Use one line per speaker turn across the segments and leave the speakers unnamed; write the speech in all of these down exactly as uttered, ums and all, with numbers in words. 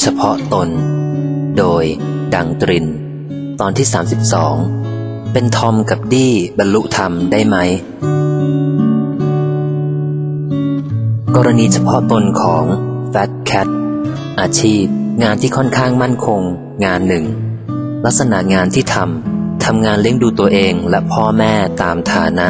เฉพาะตนโดยดังตรินตอนที่สามสิบสองเป็นทอมกับดี้บรรลุธรรมได้ไหมกรณีเฉพาะตนของ Fat Cat อาชีพงานที่ค่อนข้างมั่นคงงานหนึ่งลักษณะงานที่ทำทำงานเลี้ยงดูตัวเองและพ่อแม่ตามฐานะ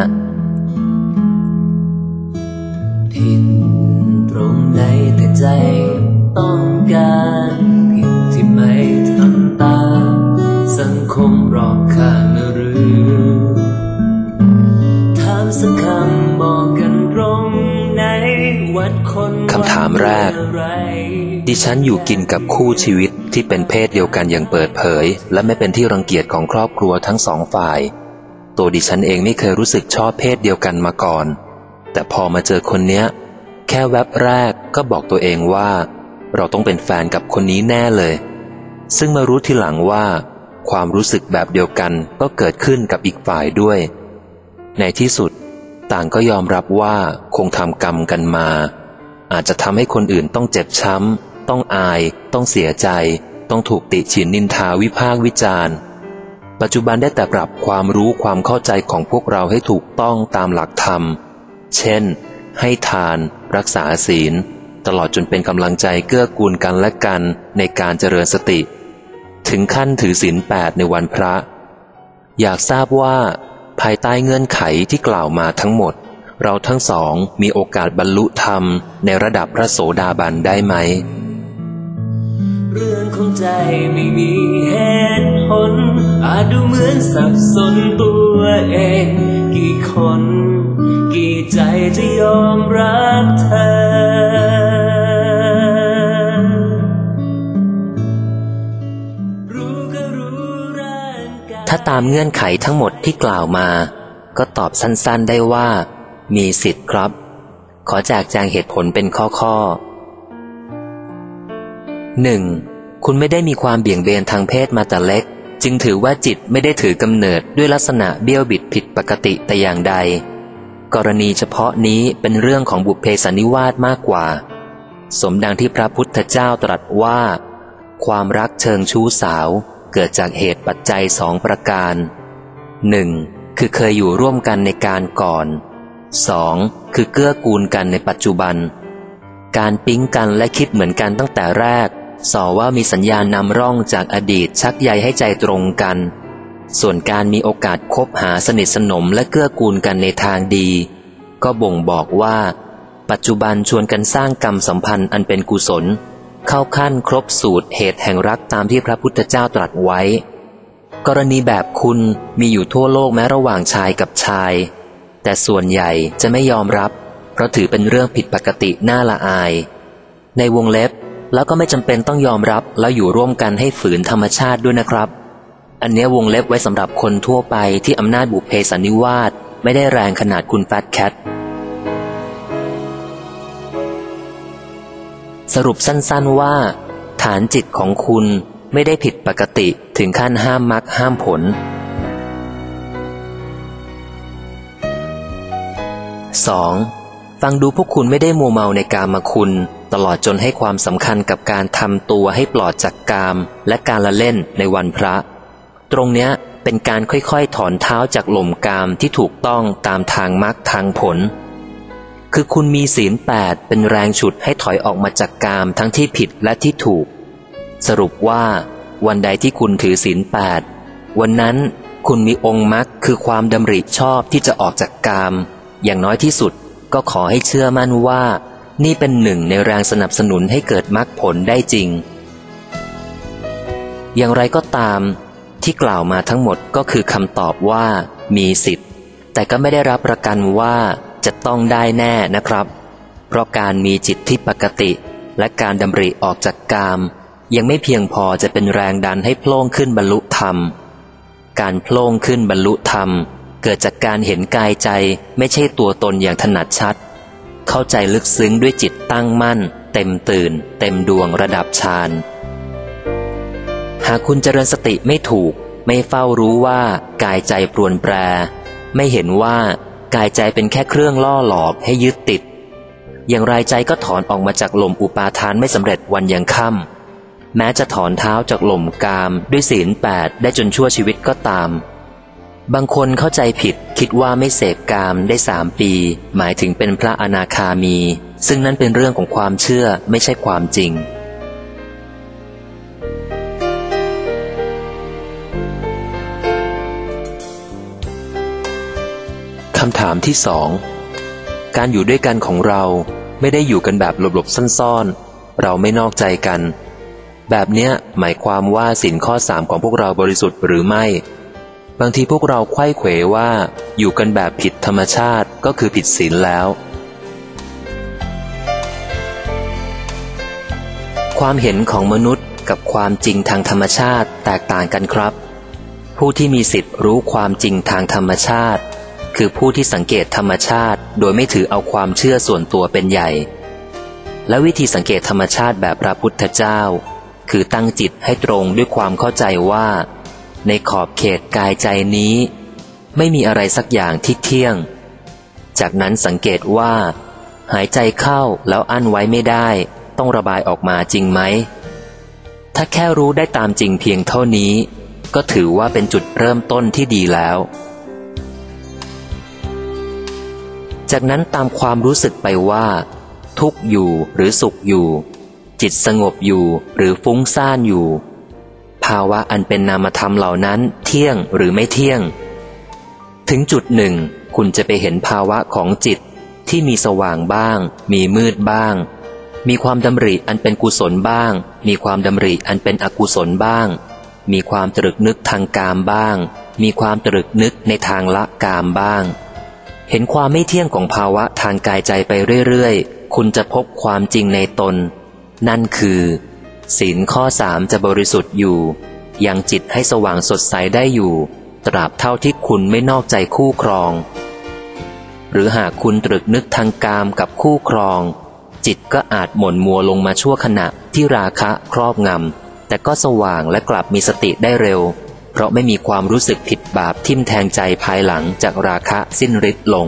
ผิดตรงไหนแต่ใจต้องการผิดที่ไม่ทำตามสังคมรอบข้างหรือถามสักคำบอกกันตรงไหนวัดคน
คำถามแรกดิฉันอยู่กินกับคู่ชีวิตที่เป็นเพศเดียวกันอย่างเปิดเผยและไม่เป็นที่รังเกียจของครอบครัวทั้งสองฝ่ายตัวดิฉันเองไม่เคยรู้สึกชอบเพศเดียวกันมาก่อนแต่พอมาเจอคนเนี้ยแค่แวบแรกก็บอกตัวเองว่าเราต้องเป็นแฟนกับคนนี้แน่เลยซึ่งมารู้ทีหลังว่าความรู้สึกแบบเดียวกันก็เกิดขึ้นกับอีกฝ่ายด้วยในที่สุดต่างก็ยอมรับว่าคงทำกรรมกันมาอาจจะทำให้คนอื่นต้องเจ็บช้ำต้องอายต้องเสียใจต้องถูกติฉินนินทาวิพากษ์วิจารณ์ปัจจุบันได้แต่ปรับความรู้ความเข้าใจของพวกเราให้ถูกต้องตามหลักธรรมเช่นให้ทานรักษาศีลตลอดจนเป็นกำลังใจเกื้อกูลกันและกันในการเจริญสติถึงขั้นถือศีลแปดในวันพระอยากทราบว่าภายใต้เงื่อนไขที่กล่าวมาทั้งหมดเราทั้งสองมีโอกาสบรรลุธรรมในระดับพระโสดาบันได้ไหม
เรื่องของใจไม่มีเหตุผลอาจดูเหมือนสับสนตัวเองกี่คนกี่ใจจะยอมรับเธอรู้ก็รู้ร่างกาย
ถ้าตามเงื่อนไขทั้งหมดที่กล่าวมาก็ตอบสั้นๆได้ว่ามีสิทธิ์ครับขอแจกแจงเหตุผลเป็นข้อๆ หนึ่ง คุณไม่ได้มีความเบี่ยงเบนทางเพศมาแต่เล็กจึงถือว่าจิตไม่ได้ถือกำเนิดด้วยลักษณะเบี้ยวบิดผิดปกติแต่อย่างใดกรณีเฉพาะนี้เป็นเรื่องของบุพเพสันนิวาสมากกว่าสมดังที่พระพุทธเจ้าตรัสว่าความรักเชิงชู้สาวเกิดจากเหตุปัจจัยสองประการ หนึ่ง คือเคยอยู่ร่วมกันในการก่อนสองคือเกื้อกูลกันในปัจจุบันการปิ๊งกันและคิดเหมือนกันตั้งแต่แรกสอว่ามีสัญญาณนำร่องจากอดีตชักใยให้ใจตรงกันส่วนการมีโอกาสคบหาสนิทสนมและเกื้อกูลกันในทางดีก็บ่งบอกว่าปัจจุบันชวนกันสร้างกรรมสัมพันธ์อันเป็นกุศลเข้าขั้นครบสูตรเหตุแห่งรักตามที่พระพุทธเจ้าตรัสไว้กรณีแบบคุณมีอยู่ทั่วโลกแม้ระหว่างชายกับชายแต่ส่วนใหญ่จะไม่ยอมรับเพราะถือเป็นเรื่องผิดปกติน่าละอายในวงเล็บแล้วก็ไม่จำเป็นต้องยอมรับแล้วอยู่ร่วมกันให้ฝืนธรรมชาติด้วยนะครับอันนี้วงเล็บไว้สำหรับคนทั่วไปที่อำนาจบุพเพสันนิวาสไม่ได้แรงขนาดคุณ Fat Cat สรุปสั้นๆว่าฐานจิตของคุณไม่ได้ผิดปกติถึงขั้นห้ามมรรคห้ามผลสอง ฟังดูพวกคุณไม่ได้มัวเมาในกามคุณตลอดจนให้ความสำคัญกับการทำตัวให้ปลอดจากกามและการละเล่นในวันพระตรงเนี้ยเป็นการค่อยๆถอนเท้าจากหล่มกามที่ถูกต้องตามทางมรรคทางผลคือคุณมีศีลแปดเป็นแรงฉุดให้ถอยออกมาจากกามทั้งที่ผิดและที่ถูกสรุปว่าวันใดที่คุณถือศีลแปดวันนั้นคุณมีองค์มรรคคือความดำริชอบที่จะออกจากกามอย่างน้อยที่สุดก็ขอให้เชื่อมั่นว่านี่เป็นหนึ่งในแรงสนับสนุนให้เกิดมรรคผลได้จริงอย่างไรก็ตามที่กล่าวมาทั้งหมดก็คือคำตอบว่ามีสิทธิ์แต่ก็ไม่ได้รับประกันว่าจะต้องได้แน่นะครับเพราะการมีจิตที่ปกติและการดำริออกจากกามยังไม่เพียงพอจะเป็นแรงดันให้โผล่ขึ้นบรรลุธรรมการโผล่ขึ้นบรรลุธรรมเกิดจากการเห็นกายใจไม่ใช่ตัวตนอย่างถนัดชัดเข้าใจลึกซึ้งด้วยจิตตั้งมั่นเต็มตื่นเต็มดวงระดับฌานหากคุณเจริญสติไม่ถูกไม่เฝ้ารู้ว่ากายใจปรวนแปรไม่เห็นว่ากายใจเป็นแค่เครื่องล่อหลอกให้ยึดติดอย่างไรใจก็ถอนออกมาจากลมอุปาทานไม่สำเร็จวันยังค่แม้จะถอนเท้าจากหล่มกามด้วยศีลแปดได้จนชั่วชีวิตก็ตามบางคนเข้าใจผิดคิดว่าไม่เสพกามได้สามปีหมายถึงเป็นพระอนาคามีซึ่งนั่นเป็นเรื่องของความเชื่อไม่ใช่ความจริงคำถามที่สองการอยู่ด้วยกันของเราไม่ได้อยู่กันแบบหลบๆซ่อนๆเราไม่นอกใจกันแบบเนี้ยหมายความว่าศีลข้อสามของพวกเราบริสุทธิ์หรือไม่บางทีพวกเราไขว้เขวว่าอยู่กันแบบผิดธรรมชาติก็คือผิดศีลแล้วความเห็นของมนุษย์กับความจริงทางธรรมชาติแตกต่างกันครับผู้ที่มีสิทธิ์รู้ความจริงทางธรรมชาติคือผู้ที่สังเกตธรรมชาติโดยไม่ถือเอาความเชื่อส่วนตัวเป็นใหญ่และวิธีสังเกตธรรมชาติแบบพระพุทธเจ้าคือตั้งจิตให้ตรงด้วยความเข้าใจว่าในขอบเขตกายใจนี้ไม่มีอะไรสักอย่างที่เที่ยงจากนั้นสังเกตว่าหายใจเข้าแล้วอั้นไว้ไม่ได้ต้องระบายออกมาจริงไหมถ้าแค่รู้ได้ตามจริงเพียงเท่านี้ก็ถือว่าเป็นจุดเริ่มต้นที่ดีแล้วจากนั้นตามความรู้สึกไปว่าทุกข์อยู่หรือสุขอยู่จิตสงบอยู่หรือฟุ้งซ่านอยู่ภาวะอันเป็นนามธรรมเหล่านั้นเที่ยงหรือไม่เที่ยงถึงจุดหนึ่งคุณจะไปเห็นภาวะของจิตที่มีสว่างบ้างมีมืดบ้างมีความดำริอันเป็นกุศลบ้างมีความดำริอันเป็นอกุศลบ้างมีความตรึกนึกทางกามบ้างมีความตรึกนึกในทางละกามบ้างเห็นความไม่เที่ยงของภาวะทางกายใจไปเรื่อยๆคุณจะพบความจริงในตนนั่นคือศีลข้อสามจะบริสุทธิ์อยู่ยังจิตให้สว่างสดใสได้อยู่ตราบเท่าที่คุณไม่นอกใจคู่ครองหรือหากคุณตรึกนึกทางกามกับคู่ครองจิตก็อาจหม่นมัวลงมาชั่วขณะที่ราคะครอบงำแต่ก็สว่างและกลับมีสติได้เร็วเพราะไม่มีความรู้สึกผิดบาปทิ่มแทงใจภายหลังจากราคะสิ้นฤทธิ์ลง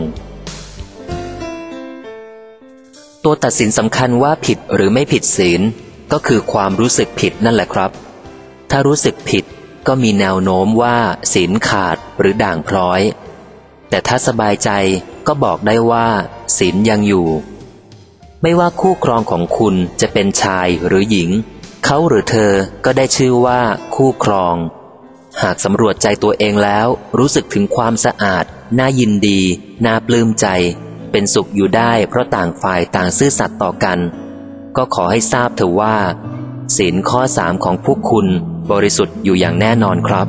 ตัวตัดสินสำคัญว่าผิดหรือไม่ผิดศีลก็คือความรู้สึกผิดนั่นแหละครับถ้ารู้สึกผิดก็มีแนวโน้มว่าศีลขาดหรือด่างพร้อยแต่ถ้าสบายใจก็บอกได้ว่าศีลยังอยู่ไม่ว่าคู่ครองของคุณจะเป็นชายหรือหญิงเขาหรือเธอก็ได้ชื่อว่าคู่ครองหากสำรวจใจตัวเองแล้วรู้สึกถึงความสะอาดน่ายินดีน่าปลื้มใจเป็นสุขอยู่ได้เพราะต่างฝ่ายต่างซื่อสัตย์ต่อกันก็ขอให้ทราบเถอะว่าศีลข้อสามของพวกคุณบริสุทธิ์อยู่อย่างแน่นอนครับ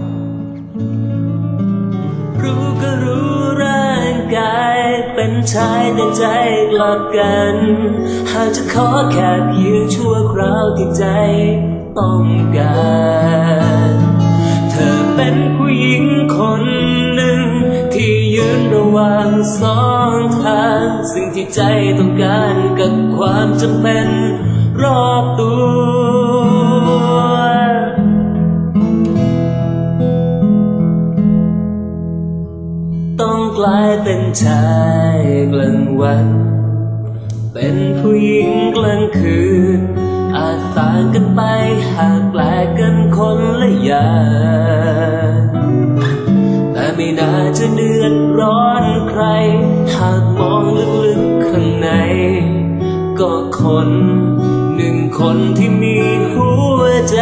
รู้ก็รู้ร่างกายเป็นชายแต่ใจกลับกันหากจะขอแค่เพียงชั่วคราวที่ใจต้องการเธอเป็นผู้หญิงคนหนึ่งที่ยืนระหว่างสองทางสิ่งที่ใจต้องการกับความจำเป็นรอบตัวต้องกลายเป็นชายกลางวันเป็นผู้หญิงกลางคืนอาจต่างกันไปหากแปลกกันคนละอย่างแต่ไม่น่าจะเดือดร้อนใครหากมองลึกๆข้างในก็คนหนึ่งคนที่มีหัวใจ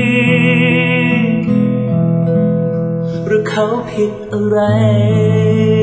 หรือเขาผิดอะไร